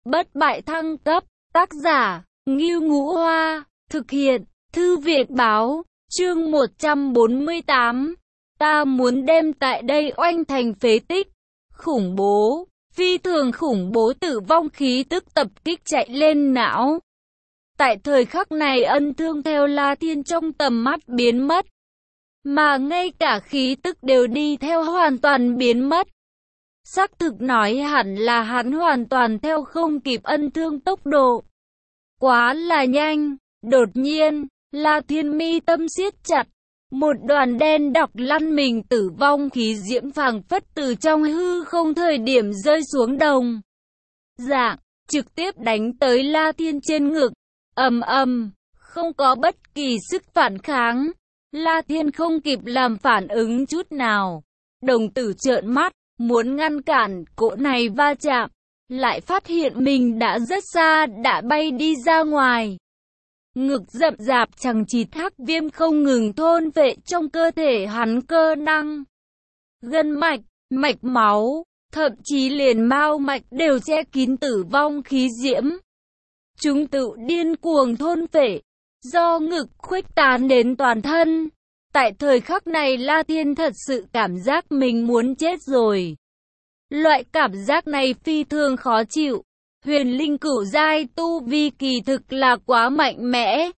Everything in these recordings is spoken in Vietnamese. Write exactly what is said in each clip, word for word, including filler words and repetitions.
Bất bại thăng cấp, tác giả, Ngưu Ngũ Hoa, thực hiện, Thư viện Báo, chương một trăm bốn mươi tám. Ta muốn đem tại đây oanh thành phế tích. Khủng bố, phi thường khủng bố tử vong khí tức tập kích chạy lên não. Tại thời khắc này Ân Thương theo La Thiên trong tầm mắt biến mất. Mà ngay cả khí tức đều đi theo hoàn toàn biến mất. Xác thực nói hẳn là hắn hoàn toàn theo không kịp Ân Thương tốc độ. Quá là nhanh, đột nhiên, La Thiên mi tâm siết chặt. Một đoàn đen đọc lăn mình tử vong khí diễm phảng phất từ trong hư không thời điểm rơi xuống đồng dạng, trực tiếp đánh tới La Thiên trên ngực. Ầm ầm, không có bất kỳ sức phản kháng. La Thiên không kịp làm phản ứng chút nào. Đồng tử trợn mắt, muốn ngăn cản cỗ này va chạm, lại phát hiện mình đã rất xa, đã bay đi ra ngoài. Ngực rậm rạp chằng chịt hắc viêm không ngừng thôn vệ trong cơ thể hắn, cơ năng, gân mạch, mạch máu, thậm chí liền mao mạch đều che kín tử vong khí diễm. Chúng tự điên cuồng thôn vệ, do ngực khuếch tán đến toàn thân. Tại thời khắc này La Thiên thật sự cảm giác mình muốn chết rồi. Loại cảm giác này phi thường khó chịu. Huyền linh cửu giai tu vi kỳ thực là quá mạnh mẽ.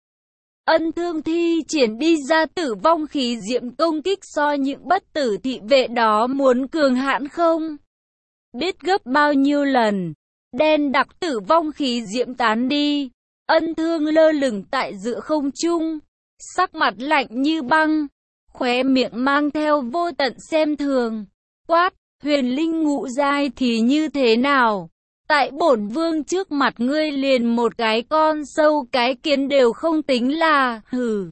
Ân Thương thi triển đi ra tử vong khí diễm công kích so những bất tử thị vệ đó muốn cường hãn không biết gấp bao nhiêu lần. Đen đặc tử vong khí diễm tán đi. Ân Thương lơ lửng tại giữa không trung, sắc mặt lạnh như băng, khóe miệng mang theo vô tận xem thường. Quát, huyền linh ngũ giai thì như thế nào? Tại bổn vương trước mặt ngươi liền một cái con sâu cái kiến đều không tính là, hừ.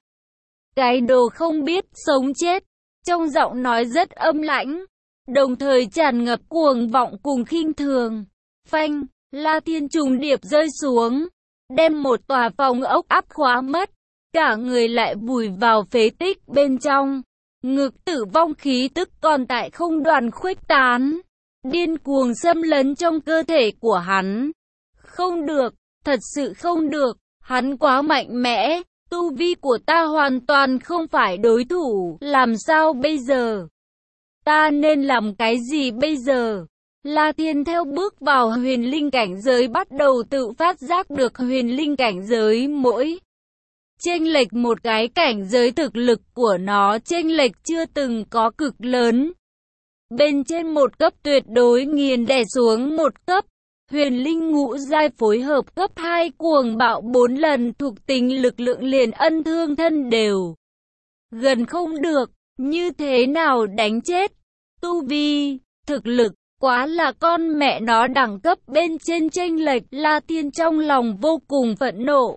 Cái đồ không biết sống chết. Trong giọng nói rất âm lãnh, đồng thời tràn ngập cuồng vọng cùng khinh thường. Phanh, La Thiên trùng điệp rơi xuống, đem một tòa phòng ốc áp khóa mất. Cả người lại vùi vào phế tích bên trong. Ngực tử vong khí tức còn tại không đoàn khuếch tán, điên cuồng xâm lấn trong cơ thể của hắn. Không được, thật sự không được, hắn quá mạnh mẽ, tu vi của ta hoàn toàn không phải đối thủ, làm sao bây giờ? Ta nên làm cái gì bây giờ? La Thiên theo bước vào huyền linh cảnh giới bắt đầu tự phát giác được huyền linh cảnh giới mỗi chênh lệch một cái cảnh giới, thực lực của nó chênh lệch chưa từng có cực lớn. Bên trên một cấp tuyệt đối nghiền đè xuống một cấp. Huyền linh ngũ giai phối hợp cấp hai cuồng bạo bốn lần, thuộc tính lực lượng liền Ân Thương thân đều gần không được, như thế nào đánh chết? Tu vi, thực lực, quá là con mẹ nó đẳng cấp bên trên chênh lệch. La Thiên trong lòng vô cùng phẫn nộ.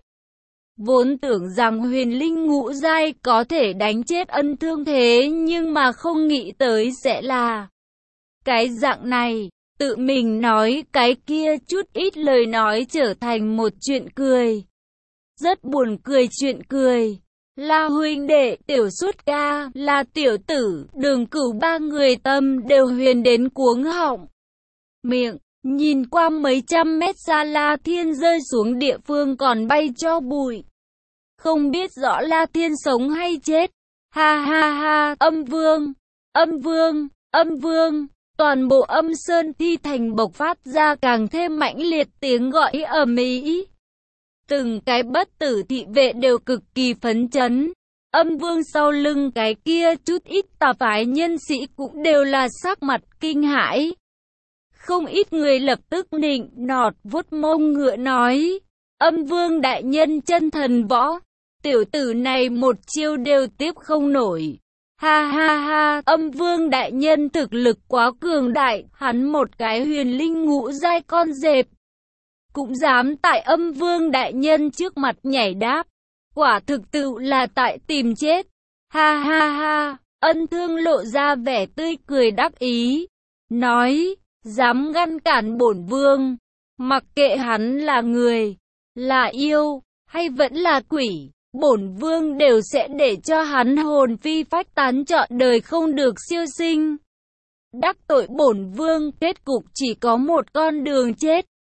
Vốn tưởng rằng huyền linh ngũ giai có thể đánh chết Ân Thương, thế nhưng mà không nghĩ tới sẽ là cái dạng này. Tự mình nói cái kia chút ít lời nói trở thành một chuyện cười. Rất buồn cười chuyện cười. La huynh đệ, Tiểu Xuất ca, La tiểu tử, Đường Cửu, ba người tâm đều huyền đến cuống họng miệng. Nhìn qua mấy trăm mét xa La Thiên rơi xuống địa phương còn bay cho bụi. Không biết rõ La Thiên sống hay chết. Ha ha ha, âm vương, âm vương, âm vương. Toàn bộ âm sơn thi thành bộc phát ra càng thêm mãnh liệt tiếng gọi ầm ĩ. Từng cái bất tử thị vệ đều cực kỳ phấn chấn. Âm vương sau lưng cái kia chút ít tà phái nhân sĩ cũng đều là sắc mặt kinh hãi. Không ít người lập tức nịnh nọt vuốt mông ngựa nói: âm vương đại nhân chân thần võ, tiểu tử này một chiêu đều tiếp không nổi. Ha ha ha, âm vương đại nhân thực lực quá cường đại, hắn một cái huyền linh ngũ giai con dẹp cũng dám tại âm vương đại nhân trước mặt nhảy đáp, quả thực tự là tại tìm chết. Ha ha ha, Ân Thương lộ ra vẻ tươi cười đắc ý, nói: dám ngăn cản bổn vương, mặc kệ hắn là người, là yêu, hay vẫn là quỷ, bổn vương đều sẽ để cho hắn hồn phi phách tán, trọn đời không được siêu sinh. Đắc tội bổn vương, kết cục chỉ có một con đường chết.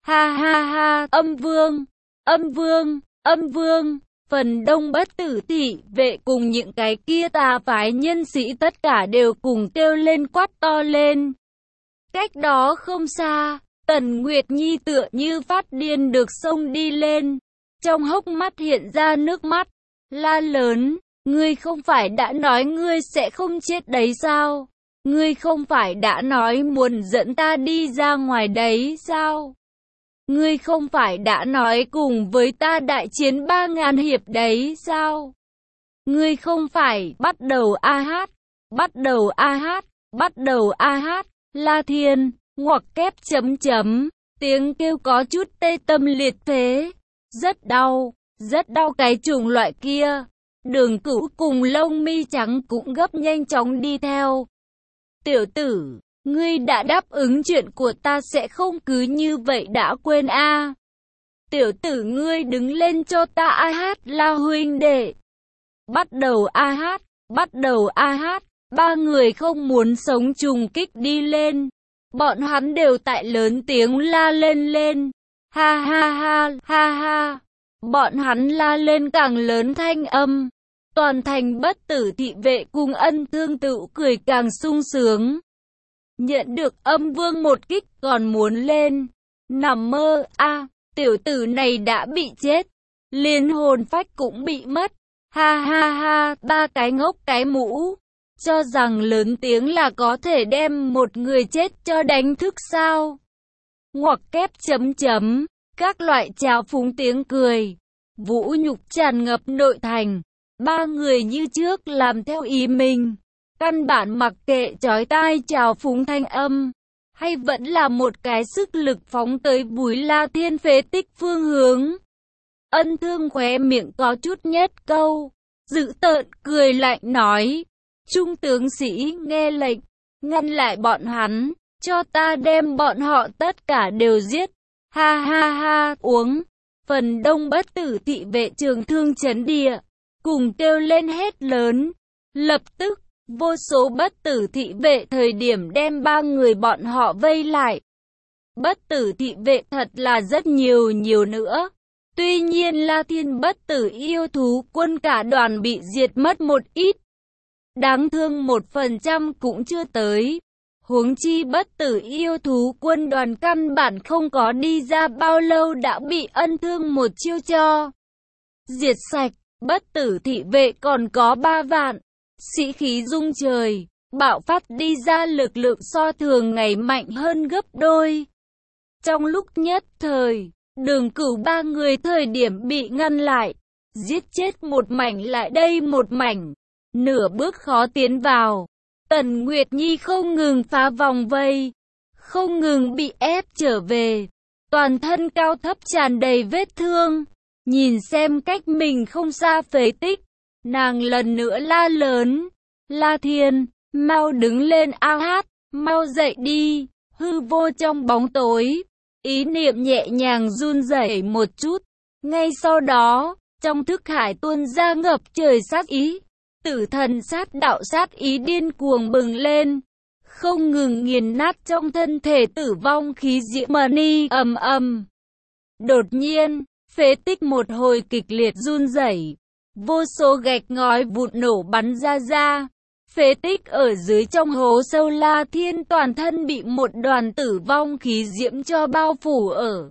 Ha ha ha, âm vương, âm vương, âm vương. Phần đông bất tử thị vệ cùng những cái kia tà phái nhân sĩ tất cả đều cùng kêu lên quát to lên. Cách đó không xa, Tần Nguyệt Nhi tựa như phát điên được xông đi lên. Trong hốc mắt hiện ra nước mắt, la lớn, ngươi không phải đã nói ngươi sẽ không chết đấy sao? Ngươi không phải đã nói muốn dẫn ta đi ra ngoài đấy sao? Ngươi không phải đã nói cùng với ta đại chiến ba ngàn hiệp đấy sao? Ngươi không phải bắt đầu a hát, bắt đầu a hát, bắt đầu a hát, La Thiên, ngoặc kép chấm chấm, tiếng kêu có chút tê tâm liệt phế, rất đau, rất đau cái chủng loại kia. Đường Cửu cùng Lông Mi Trắng cũng gấp nhanh chóng đi theo. Tiểu tử, ngươi đã đáp ứng chuyện của ta sẽ không cứ như vậy đã quên a? À. Tiểu tử ngươi đứng lên cho ta a hát La huynh đệ. Bắt đầu a hát, bắt đầu a hát, ba người không muốn sống trùng kích đi lên. Bọn hắn đều tại lớn tiếng la lên lên. Ha ha ha, ha ha. Bọn hắn la lên càng lớn thanh âm. Toàn thành bất tử thị vệ cùng Ân Thương tự cười càng sung sướng. Nhận được âm vương một kích còn muốn lên. Nằm mơ, a à, tiểu tử này đã bị chết. Liên hồn phách cũng bị mất. Ha ha ha, ba cái ngốc cái mũ. Cho rằng lớn tiếng là có thể đem một người chết cho đánh thức sao? Ngoặc kép chấm chấm, các loại trào phúng tiếng cười. Vũ nhục tràn ngập nội thành. Ba người như trước làm theo ý mình. Căn bản mặc kệ chói tai trào phúng thanh âm. Hay vẫn là một cái sức lực phóng tới Bùi La Thiên phế tích phương hướng. Ân Thương khóe miệng có chút nhất câu. Dữ tợn cười lạnh nói. Trung tướng sĩ nghe lệnh. Ngăn lại bọn hắn. Cho ta đem bọn họ tất cả đều giết. Ha ha ha uống. Phần đông bất tử thị vệ trường thương chấn địa. Cùng kêu lên hét lớn. Lập tức, vô số bất tử thị vệ thời điểm đem ba người bọn họ vây lại. Bất tử thị vệ thật là rất nhiều nhiều nữa. Tuy nhiên La Thiên bất tử yêu thú quân cả đoàn bị diệt mất một ít. Đáng thương một phần trăm cũng chưa tới. Huống chi bất tử yêu thú quân đoàn căn bản không có đi ra bao lâu đã bị Ân Thương một chiêu cho diệt sạch. Bất tử thị vệ còn có ba vạn. Sĩ khí rung trời, bạo phát đi ra lực lượng so thường ngày mạnh hơn gấp đôi. Trong lúc nhất thời, Đường Cửu ba người thời điểm bị ngăn lại, giết chết một mảnh lại đây một mảnh, nửa bước khó tiến vào. Tần Nguyệt Nhi không ngừng phá vòng vây, không ngừng bị ép trở về, toàn thân cao thấp tràn đầy vết thương. Nhìn xem cách mình không xa phế tích, nàng lần nữa la lớn, La Thiên, mau đứng lên a hát, mau dậy đi. Hư vô trong bóng tối, ý niệm nhẹ nhàng run rẩy một chút, ngay sau đó, trong thức hải tuôn ra ngập trời sát ý, tử thần sát đạo sát ý điên cuồng bừng lên, không ngừng nghiền nát trong thân thể tử vong khí diễm mani ầm ầm. Đột nhiên, phế tích một hồi kịch liệt run rẩy, vô số gạch ngói vụn nổ bắn ra ra. Phế tích ở dưới trong hố sâu La Thiên toàn thân bị một đoàn tử vong khí diễm cho bao phủ ở.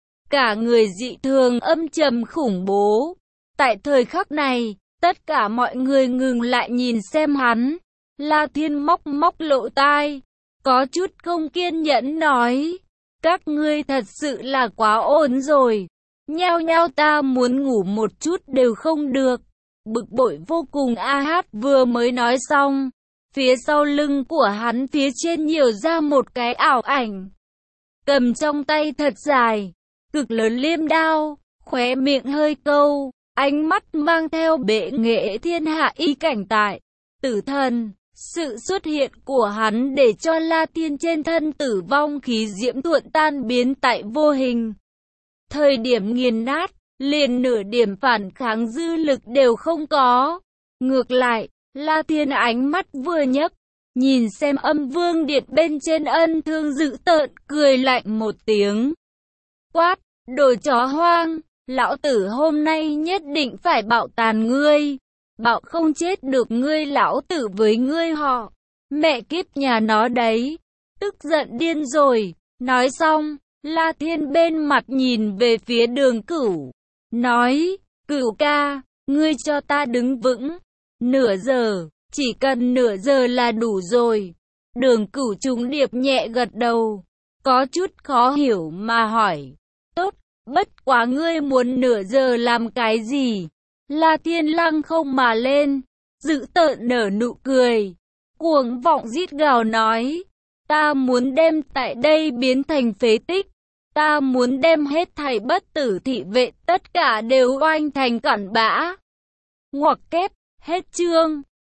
Cả người dị thường âm trầm khủng bố. Tại thời khắc này, tất cả mọi người ngừng lại nhìn xem hắn. La Thiên móc móc lỗ tai, có chút không kiên nhẫn nói. Các ngươi thật sự là quá ổn rồi. Nhao nhao ta muốn ngủ một chút đều không được. Bực bội vô cùng a hát vừa mới nói xong. Phía sau lưng của hắn phía trên nhiều ra một cái ảo ảnh. Cầm trong tay thật dài, cực lớn liêm đao, khóe miệng hơi câu, ánh mắt mang theo bệ nghệ thiên hạ y cảnh tại. Tử thần, sự xuất hiện của hắn để cho La Thiên trên thân tử vong khí diễm thuận tan biến tại vô hình. Thời điểm nghiền nát, liền nửa điểm phản kháng dư lực đều không có. Ngược lại, La Thiên ánh mắt vừa nhấc, nhìn xem Âm Vương Điện bên trên Ân Thương dữ tợn, cười lạnh một tiếng. quát, đồ chó hoang, lão tử hôm nay nhất định phải bạo tàn ngươi, bạo không chết được ngươi lão tử với ngươi họ, mẹ kiếp nhà nó đấy, tức giận điên rồi. Nói xong, La Thiên bên mặt nhìn về phía Đường Cửu, nói, Cửu ca, ngươi cho ta đứng vững, nửa giờ, chỉ cần nửa giờ là đủ rồi. Đường Cửu trùng điệp nhẹ gật đầu, có chút khó hiểu mà hỏi, tốt, bất quá ngươi muốn nửa giờ làm cái gì? La Thiên lăng không mà lên, dữ tợn nở nụ cười, cuồng vọng rít gào nói, ta muốn đem tại đây biến thành phế tích, ta muốn đem hết thảy bất tử thị vệ tất cả đều oanh thành cặn bã. Ngoặc kép, hết chương.